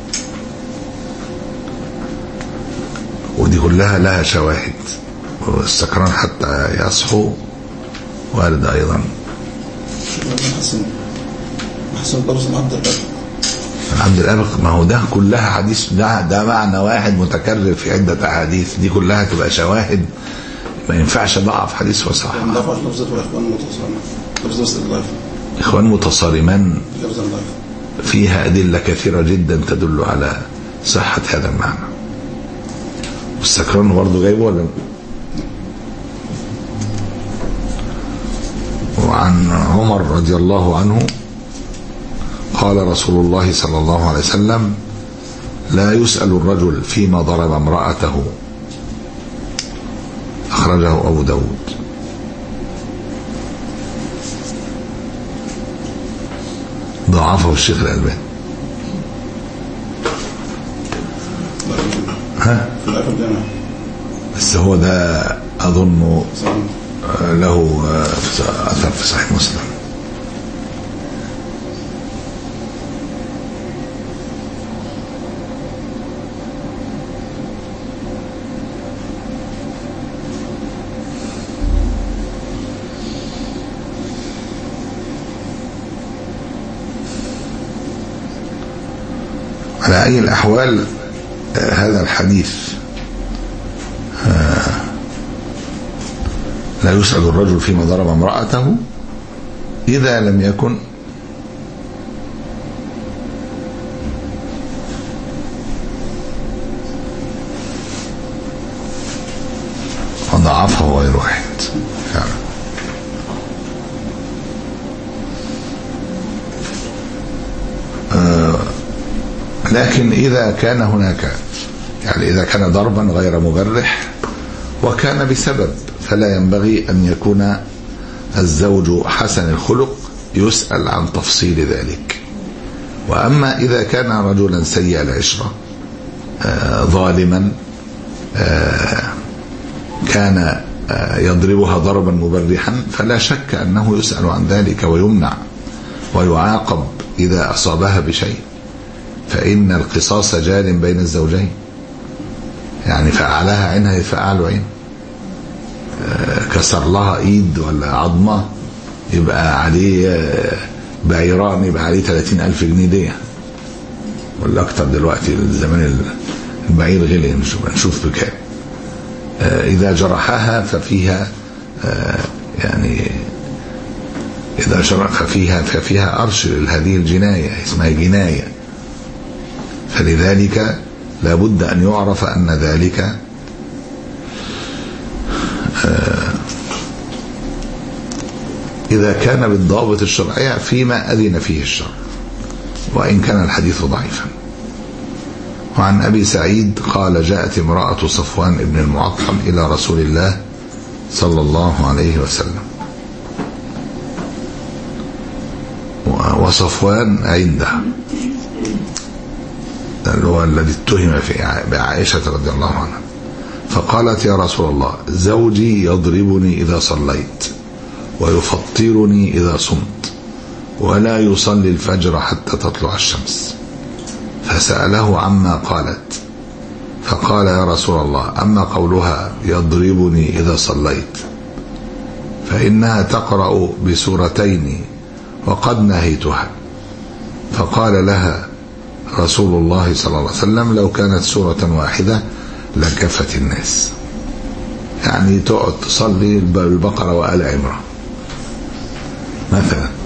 B: ودي كلها لها شواهد. والسكران حتى يصحو وارد أيضا.
E: حسن حسن درس العبد الآبق.
B: العبد الآبق، ما هو ده كلها حديث، ده, ده معنى واحد متكرر في عدة أحاديث، دي كلها تبقى شواهد، ما ينفعش ضعف حديث وصح. إخوان متصارمان فيها أدلة كثيرة جدا تدل على صحة هذا المعنى. والسكران برضه جايبه ولا وعن عمر رضي الله عنه قال رسول الله صلى الله عليه وسلم لا يسأل الرجل فيما ضرب امرأته، أخرجه أبو داود. ضعفه الشيخ الألباني. ها؟ بس هو ده أظن له أثر في صحيح مسلم. على أي الأحوال هذا الحديث لا يسأل الرجل فيما ضرب امرأته إذا لم يكن وضعفه غير واحد فعلا. آه لكن إذا كان هناك يعني إذا كان ضربا غير مبرح وكان بسبب فلا ينبغي أن يكون الزوج حسن الخلق يسأل عن تفصيل ذلك. وأما إذا كان رجلا سيء العشرة آه ظالما آه كان آه يضربها ضربا مبرحا فلا شك أنه يسأل عن ذلك ويمنع ويعاقب إذا أصابها بشيء، فإن القصاص جار بين الزوجين. يعني فأعلاها عينها فأعلى عين، كسر لها ايد ولا عظمة يبقى عليه بعيران، يبقى عليه ثلاثين ألف جنيه دي ولا أكتر. دلوقتي زمان البعير غلي، نشوف بكام. إذا جرحها ففيها يعني إذا جرح ففيها ففيها أرش هذه الجناية، اسمها جناية. فلذلك لابد أن يعرف أن ذلك إذا كان بالضوابط الشرعية فيما أذن فيه الشرع، وإن كان الحديث ضعيفا. وعن أبي سعيد قال جاءت امرأة صفوان ابن المعطل إلى رسول الله صلى الله عليه وسلم، وصفوان عندها اللي هو الذي اتهم في بعائشة رضي الله عنها، فقالت يا رسول الله زوجي يضربني إذا صليت ويفطرني إذا صمت ولا يصلي الفجر حتى تطلع الشمس. فسأله عما قالت فقال يا رسول الله أما قولها يضربني إذا صليت فإنها تقرأ بسورتين وقد نهيتها. فقال لها رسول الله صلى الله عليه وسلم لو كانت سورة واحدة لكفت الناس. يعني تقعد تصلي البقرة وآل عمران مثلا،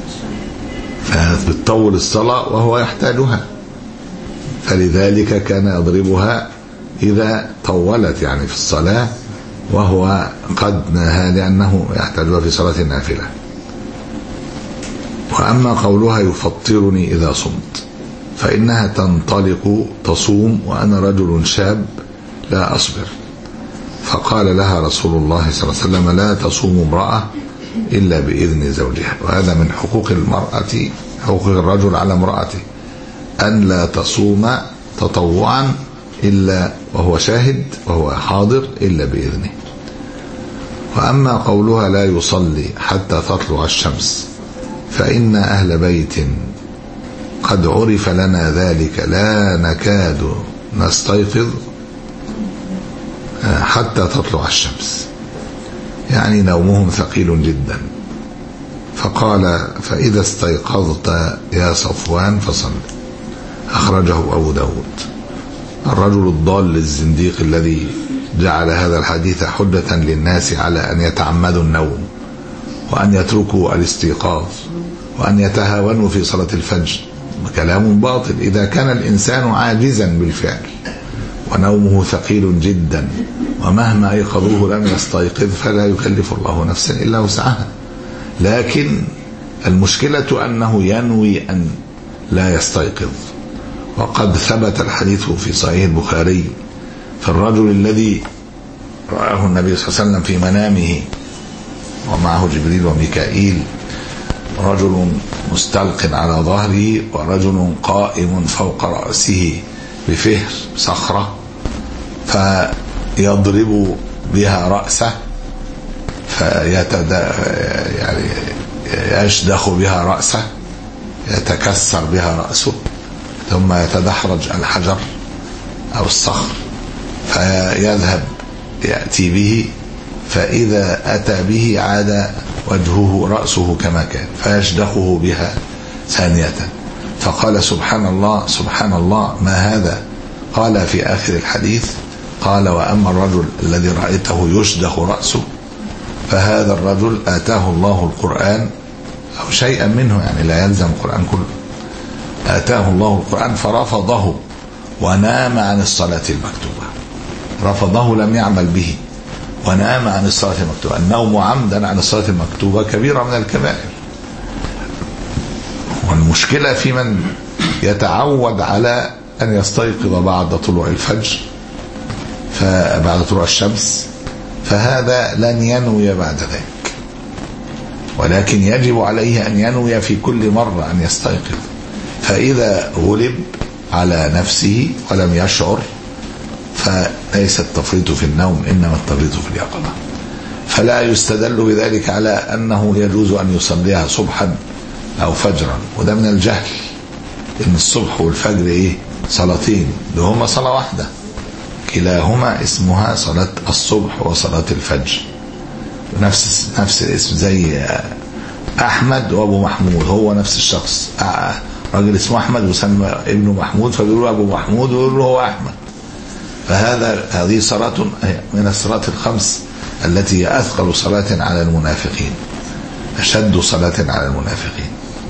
B: فبتطول الصلاة وهو يحتاجها، فلذلك كان يضربها إذا طولت يعني في الصلاة وهو قد نهى لأنه يحتاجها في صلاة النافلة. وأما قولها يفطرني إذا صمت فإنها تنطلق تصوم وأنا رجل شاب لا أصبر. فقال لها رسول الله صلى الله عليه وسلم لا تصوم امرأة إلا بإذن زوجها. وهذا من حقوق المرأة، حقوق الرجل على امرأته، أن لا تصوم تطوعا إلا وهو شاهد وهو حاضر إلا بإذنه. وأما قولها لا يصلي حتى تطلع الشمس فإن أهل بيت قد عرف لنا ذلك لا نكاد نستيقظ حتى تطلع الشمس، يعني نومهم ثقيل جدا. فقال فإذا استيقظت يا صفوان فصل. أخرجه أبو داود. الرجل الضال الزنديق الذي جعل هذا الحديث حجة للناس على أن يتعمدوا النوم وأن يتركوا الاستيقاظ وأن يتهاونوا في صلاة الفجر كلام باطل. إذا كان الإنسان عاجزا بالفعل ونومه ثقيل جدا ومهما أيقظوه لم يستيقظ فلا يكلف الله نفسا إلا وسعها. لكن المشكلة أنه ينوي أن لا يستيقظ. وقد ثبت الحديث في صحيح البخاري في الرجل الذي رآه النبي صلى الله عليه وسلم في منامه ومعه جبريل وميكائيل، رجل مستلق على ظهره ورجل قائم فوق رأسه بفهر صخرة فيضرب بها رأسه فيتد يعني يشدخ بها رأسه، يتكسر بها رأسه، ثم يتدحرج الحجر أو الصخر فيذهب يأتي به، فإذا أتى به عاد وجهه رأسه كما كان فيشدخه بها ثانية. فقال سبحان الله سبحان الله ما هذا؟ قال في آخر الحديث قال وأما الرجل الذي رأيته يشدخ رأسه فهذا الرجل آتاه الله القرآن أو شيئا منه، يعني لا يلزم القرآن كله، آتاه الله القرآن فرفضه ونام عن الصلاة المكتوبة. رفضه لم يعمل به ونام عن الصلاة المكتوبة. النوم عمدا عن الصلاة المكتوبة كبيرة من الكبائر. والمشكلة في من يتعود على أن يستيقظ بعد طلوع الفجر فبعد طلوع الشمس، فهذا لن ينوي بعد ذلك، ولكن يجب عليه أن ينوي في كل مرة أن يستيقظ. فإذا غلب على نفسه ولم يشعر فليس التفريط في النوم إنما التفريط في اليقظة. فلا يستدل بذلك على أنه يجوز أن يصليها صبحا أو فجرا، وده من الجهل، إن الصبح والفجر إيه صلاتين، لهما صلاة واحدة كلاهما اسمها صلاة الصبح وصلاة الفجر، نفس نفس الاسم، زي أحمد وأبو محمود هو نفس الشخص، راجل اسمه أحمد وسمى ابنه محمود فبيقولوا أبو محمود ويقولوا هو أحمد. فهذا هذه صلاة من الصلاة الخمس التي هي أثقل صلاة على المنافقين، أشد صلاة على المنافقين.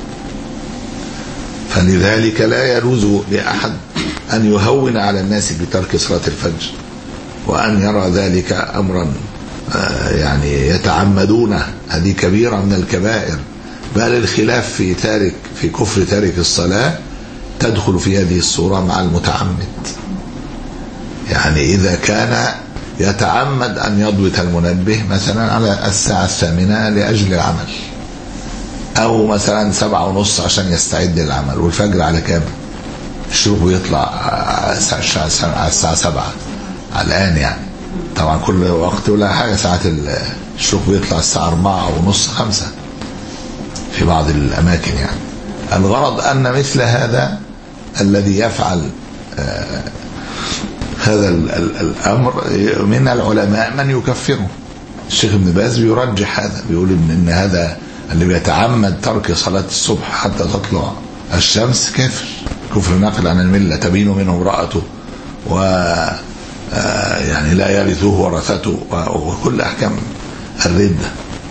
B: فلذلك لا يجوز لأحد أن يهون على الناس بترك صلاة الفجر وأن يرى ذلك أمرا يعني يتعمدونه، هذه كبيرة من الكبائر. بل الخلاف في تارك في كفر تارك الصلاة تدخل في هذه الصورة مع المتعمد. يعني إذا كان يتعمد أن يضبط المنبه مثلا على الساعة الثامنة لأجل العمل، أو مثلا سبعة ونص عشان يستعد للعمل، والفجر على كام؟ الشروق بيطلع على الساعة سبعة الآن، يعني طبعا كل وقت ولا حاجة، ساعة الشروق بيطلع الساعة أربعة ونص خمسة في بعض الأماكن. يعني الغرض أن مثل هذا الذي يفعل آه هذا الأمر من العلماء من يكفره. الشيخ ابن باز بيرجح هذا، بيقول إن, إن هذا اللي بيتعمد ترك صلاة الصبح حتى تطلع الشمس كافر، كفر نقل عن الملة، تبين منه امرأته و يعني لا يرثه ورثته وكل أحكام الردة.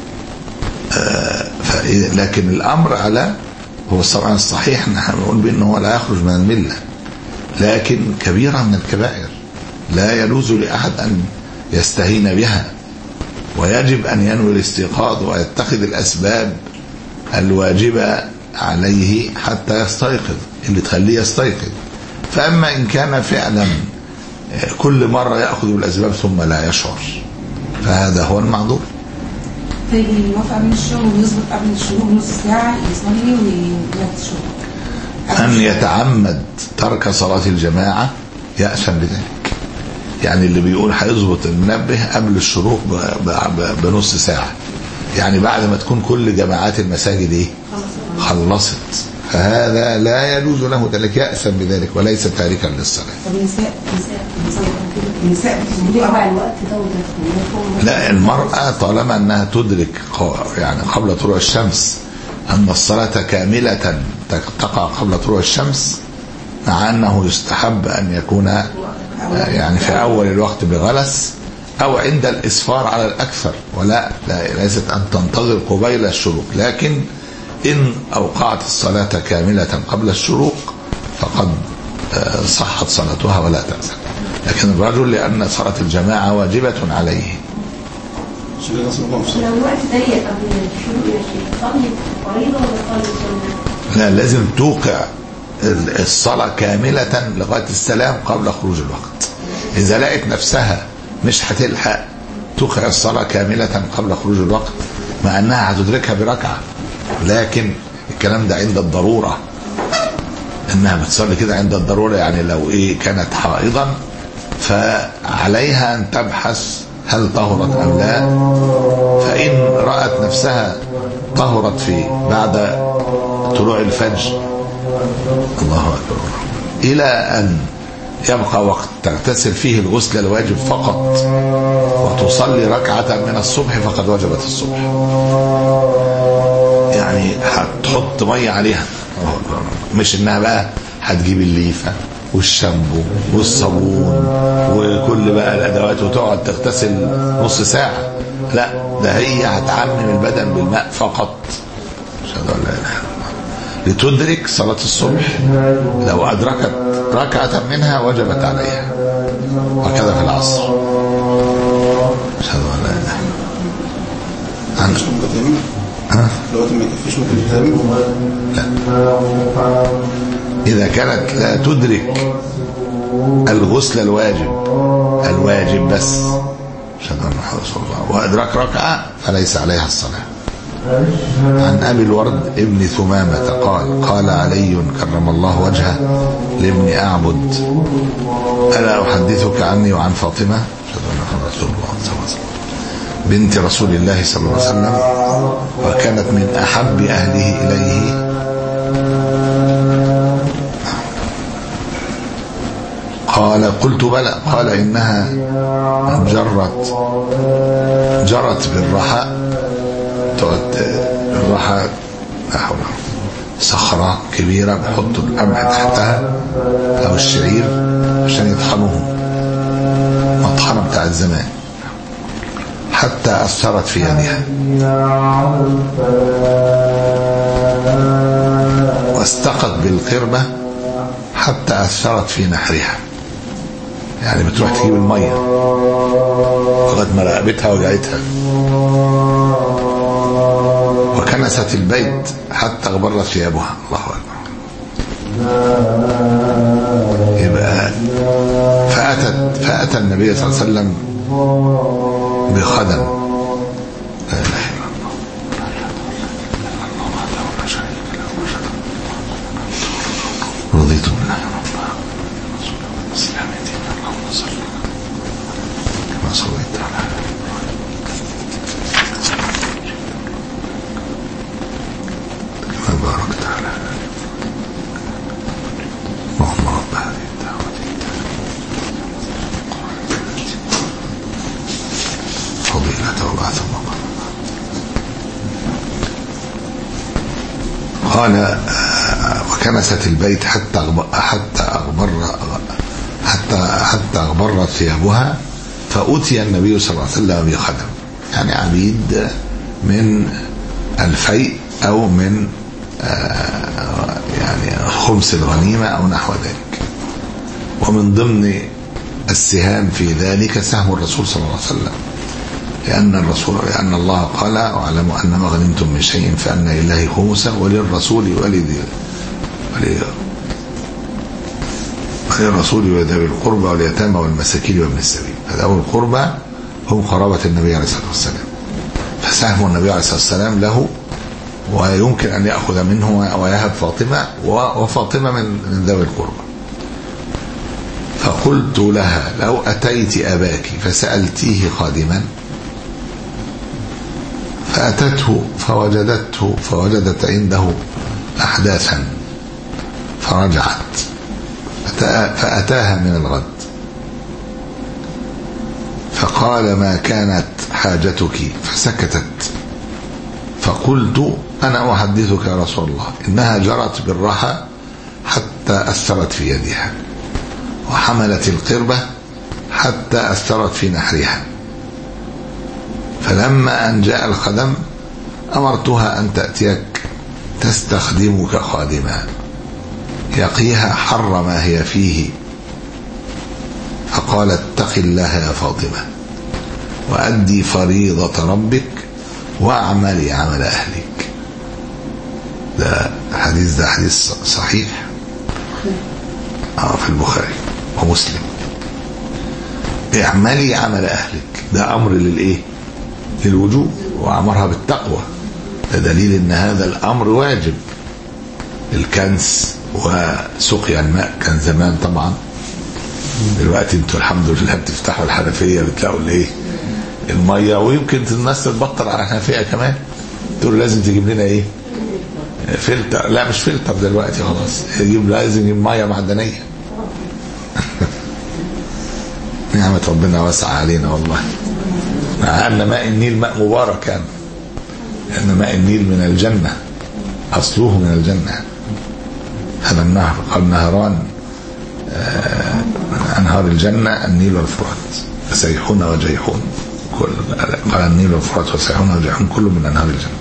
B: لكن الأمر على هو طبعا الصحيح نحن نقول بأنه لا يخرج من الملة، لكن كبيرة من الكبائر لا يجوز لأحد أن يستهين بها، ويجب أن ينوي الاستيقاظ ويتخذ الأسباب الواجبة عليه حتى يستيقظ اللي تخليه يستيقظ. فأما إن كان فعلا كل مرة يأخذ بالأسباب ثم لا يشعر فهذا هو المعذور.
D: طيب يوافق قبل الشغل ويظبط قبل الشروق نص ساعة يصلي ويأتي الشغل.
B: أن يتعمد ترك صلاة الجماعة يأثم بذلك. يعني اللي بيقول هيظبط المنبه قبل الشروق بنص ساعة، يعني بعد ما تكون كل جماعات المساجد ايه خلصت، فهذا لا يجوز له ذلك، يأثم بذلك وليس تاركا للصلاة.
D: طب النساء النساء النساء الوقت
B: لا، المرأة طالما أنها تدرك يعني قبل طلوع الشمس أن الصلاة كاملة تقع قبل طلوع الشمس، مع أنه يستحب أن يكون يعني في أول الوقت بغلس أو عند الإسفار على الأكثر، ولا ليست أن تنتظر قبيل الشروق، لكن إن أوقعت الصلاة كاملة قبل الشروق فقد صحت صلاتها ولا تأثم. لكن الرجل لأن صلاة الجماعة واجبة عليه
E: عشان كده صلى الله عليه وسلم.
C: لو الوقت ضيق قبل الشروق يا شيخ تصلي فريضة ولا تصلي سنة؟
B: لا، لازم توقع الصلاة كاملة لغاية السلام قبل خروج الوقت. إذا لقيت نفسها مش هتلحق توقع الصلاة كاملة قبل خروج الوقت مع أنها هتدركها بركعة، لكن الكلام ده عند الضرورة، إنها بتصلي كده عند الضرورة. يعني لو إيه كانت حائضا فعليها أن تبحث هل طهرت أم لا، فإن رأت نفسها طهرت في بعد طلوع الفجر الله أكبر إلى أن يبقى وقت تغتسل فيه الغسل الواجب فقط وتصلي ركعة من الصبح فقد وجبت الصبح. يعني هتحط مية عليها، مش إنها بقى هتجيب الليفة والشامبو والصابون وكل بقى الأدوات وتقعد تغتسل نص ساعة. لا، ده هي هتعمم البدن بالماء فقط. أشهد أن لا إله إلا الله لتدرك صلاة الصبح. لو أدركت ركعة منها وجبت عليها، وكذا في العصر. أشهد أن لا إله إلا الله.
E: مش ممكن تعمل؟
B: ها؟
E: لو ما يكفيش ممكن تعمل؟
B: لا، إذا كانت لا تدرك الغسل الواجب الواجب بس أشهد أن محمد رسول الله وأدرك ركعة فليس عليها الصلاة. عن أبي الورد ابن ثمامة قال قال علي كرم الله وجهه لابن أعبد ألا أحدثك عني وعن فاطمة أشهد أن محمد رسول الله صلى الله عليه وسلم بنت رسول الله صلى الله عليه وسلم وكانت من أحب أهله إليه. قال قلت بلى. قال إنها جرت جرت بالرحى، الرحى نحو صخرة كبيرة بيحطوا القمح تحتها أو الشعير عشان يطحنوه، مطحنة بتاع الزمان، حتى أثرت في يدها واستقت بالقربة حتى أثرت في نحرها. يعني بتروح تجيب المية لغاية ما رقبتها وجعتها. وكنست البيت حتى غبرت ثيابها. الله أكبر. يبقى فأتت فأتى النبي صلى الله عليه وسلم بخدم. لا إله إلا الله. رضيت بالله ربا والإسلام دينا. اللهم صل كما صليت على كما باركت على اللهم رب هذه الدعوة فضيلة وبعث الله. قال وكنست البيت حتى حتى أغبر حتى حتى أغبرت ثيابها. فأتي النبي صلى الله عليه وسلم بخدم، يعني عبيد من الفيء أو من يعني خمس الغنيمة أو نحو ذلك. ومن ضمن السهام في ذلك سهم الرسول صلى الله عليه وسلم، لأن الرسول لأن الله قال واعلموا أن ما غنمتم من شيء فأن لله خمسه وللرسول ولذي وللرسول وذوي القربى واليتامى والمساكين وابن السبيل. ذوي القربى هم قرابة النبي عليه الصلاة والسلام، فسهم النبي عليه الصلاة والسلام له، ويمكن أن يأخذ منه ويهب فاطمة، وفاطمة من من ذوي القربى. فقلت لها لو أتيت أباك فسألتيه خادما، فأتته فوجدته فوجدت عنده أحداثا فرجعت فأتاها من الغد فقال ما كانت حاجتك فسكتت. فقلت أنا أحدثك يا رسول الله إنها جرت بالرحى حتى أثرت في يدها، وحملت القربة حتى أثرت في نحرها. فلما أن جاء الخدم أمرتها أن تأتيك تستخدمك خادما يقيها حر ما هي فيه. فقالت اتق الله يا فاطمة وأدي فريضة ربك واعملي عمل أهلك. ده حديث ده حديث صحيح آه في البخاري ومسلم. اعملي عمل أهلك ده أمر للإيه؟ للوجوب، وأمرها بالتقوى. ده دليل أن هذا الأمر واجب. الكنس وسقيا الماء كان زمان طبعا، دلوقتي انتوا الحمد لله بتفتحوا الحنفية بتلاقوا الايه المية، ويمكن الناس تتبطل على الحنفية كمان تقول لازم تجيب لنا ايه فلتر. لا مش فلتر دلوقتي خلاص، يجيب لازم يجيب مية معدنية. نعمة ربنا واسعة علينا والله. مع أن ماء النيل ماء مبارك يعني، لأن ماء النيل من الجنة، أصله من الجنة. هذا النهر قال نهران من أنهار الجنة النيل والفرات فسيحون وجيحون، كل قال النيل والفرات وسيحون وجيحون كل من أنهار الجنة.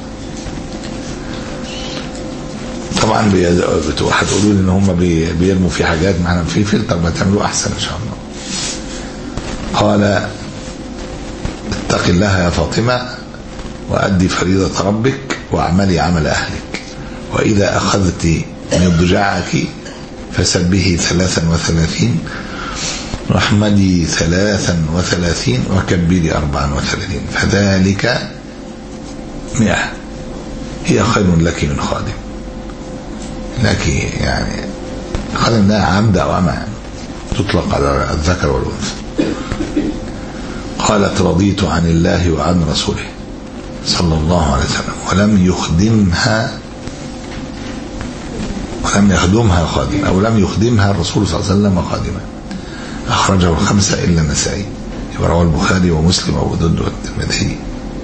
B: طبعا هتقولوا لي ان هم بيرموا في حاجات، معنا في فلتر ما تعملوه احسن ان شاء الله. قال اتق الله يا فاطمة وأدي فريضة ربك واعملي عمل أهلك، وإذا أخذت من ضجاعك فسبهي ثلاثا وثلاثين واحمدي ثلاثا وثلاثين وكبري أربعا وثلاثين فذلك مئة هي خير لك من خادم. لك يعني خادم ده عمد أو أمام تطلق على الذكر والأنثى. قالت رضيت عن الله وعن رسوله صلى الله عليه وسلم ولم يخدمها ولم يخدمها خادم أو لم يخدمها الرسول صلى الله عليه وسلم خادما. أخرجه الخمسة إلا النسائي، رواه البخاري ومسلم وأبو داود والترمذي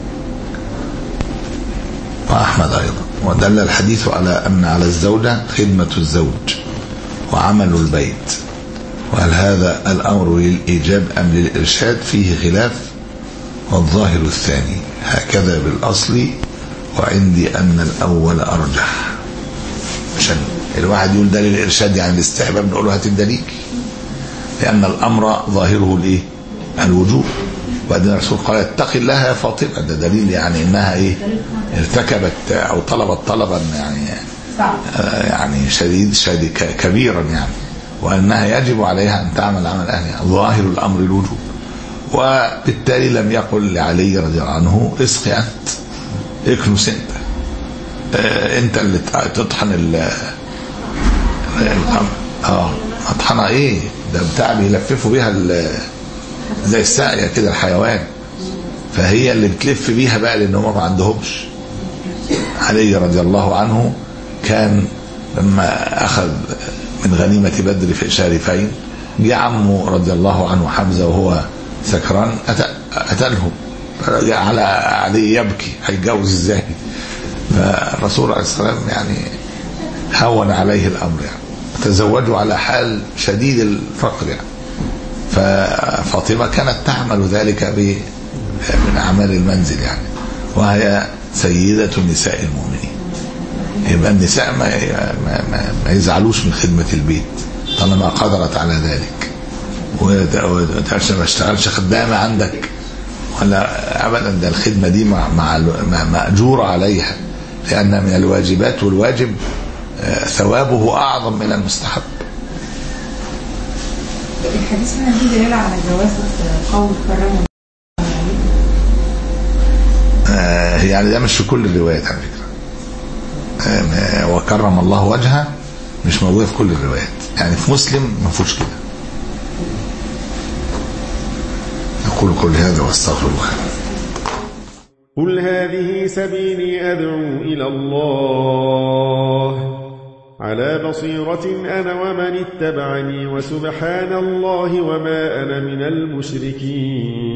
B: وأحمد أيضا. ودل الحديث على أن على الزوجة خدمة الزوج وعمل البيت، وهل هذا الأمر للإيجاب أم للإرشاد فيه خلاف، والظاهر الثاني هكذا بالأصل، وعندي أن الأول أرجح. عشان الواحد يقول ده للإرشاد يعني الاستحباب نقول له هات الدليل، لأن الأمر ظاهره الإيه؟ الوجوب. وبعدين الرسول قال اتق الله يا فاطمة، ده دليل يعني إنها إيه ارتكبت أو طلبت طلبا يعني آه يعني شديد شديد كبيرا يعني، وأنها يجب عليها أن تعمل عمل أهلها. ظاهر الأمر الوجوب، وبالتالي لم يقل لعلي رضي الله عنه اسقي أنت، اكنس أنت، آه أنت اللي تطحن ال اه مطحنة ايه ده بتاع بيلففوا بيها زي الساقية كده الحيوان، فهي اللي بتلف بيها بقى لان هم ما عندهمش. علي رضي الله عنه كان لما اخذ من غنيمة بدر في شارفين جاء عمه رضي الله عنه حمزة وهو سكران قتلهم، فرجع على علي يبكي هيتجوز ازاي، فالرسول عليه السلام يعني هون عليه الامر يعني، تزوجوا على حال شديد الفقر يعني. ففاطمة كانت تعمل ذلك من أعمال المنزل يعني، وهي سيدة نساء المؤمنين. يبقى النساء ما, ما, ما يزعلوش من خدمة البيت طالما قدرت على ذلك، وما اشتغلش خدامة عندك ولا أبدا، ده الخدمة دي مع مع مأجورة عليها، لأن من الواجبات، والواجب ثوابه أعظم من المستحب.
D: الحديث هنا دي دليل على جواز قول كرم
B: آه يعني ده مش في كل الروايات على فكرة، آه وكرم الله وجهه مش موجود في كل الروايات، يعني في مسلم ما فيهوش كده. أقول كل هذا واستغفر الله.
F: قل هذه سبيلي أدعو إلى الله على بصيرة أنا ومن اتبعني، وسبحان الله وما أنا من المشركين.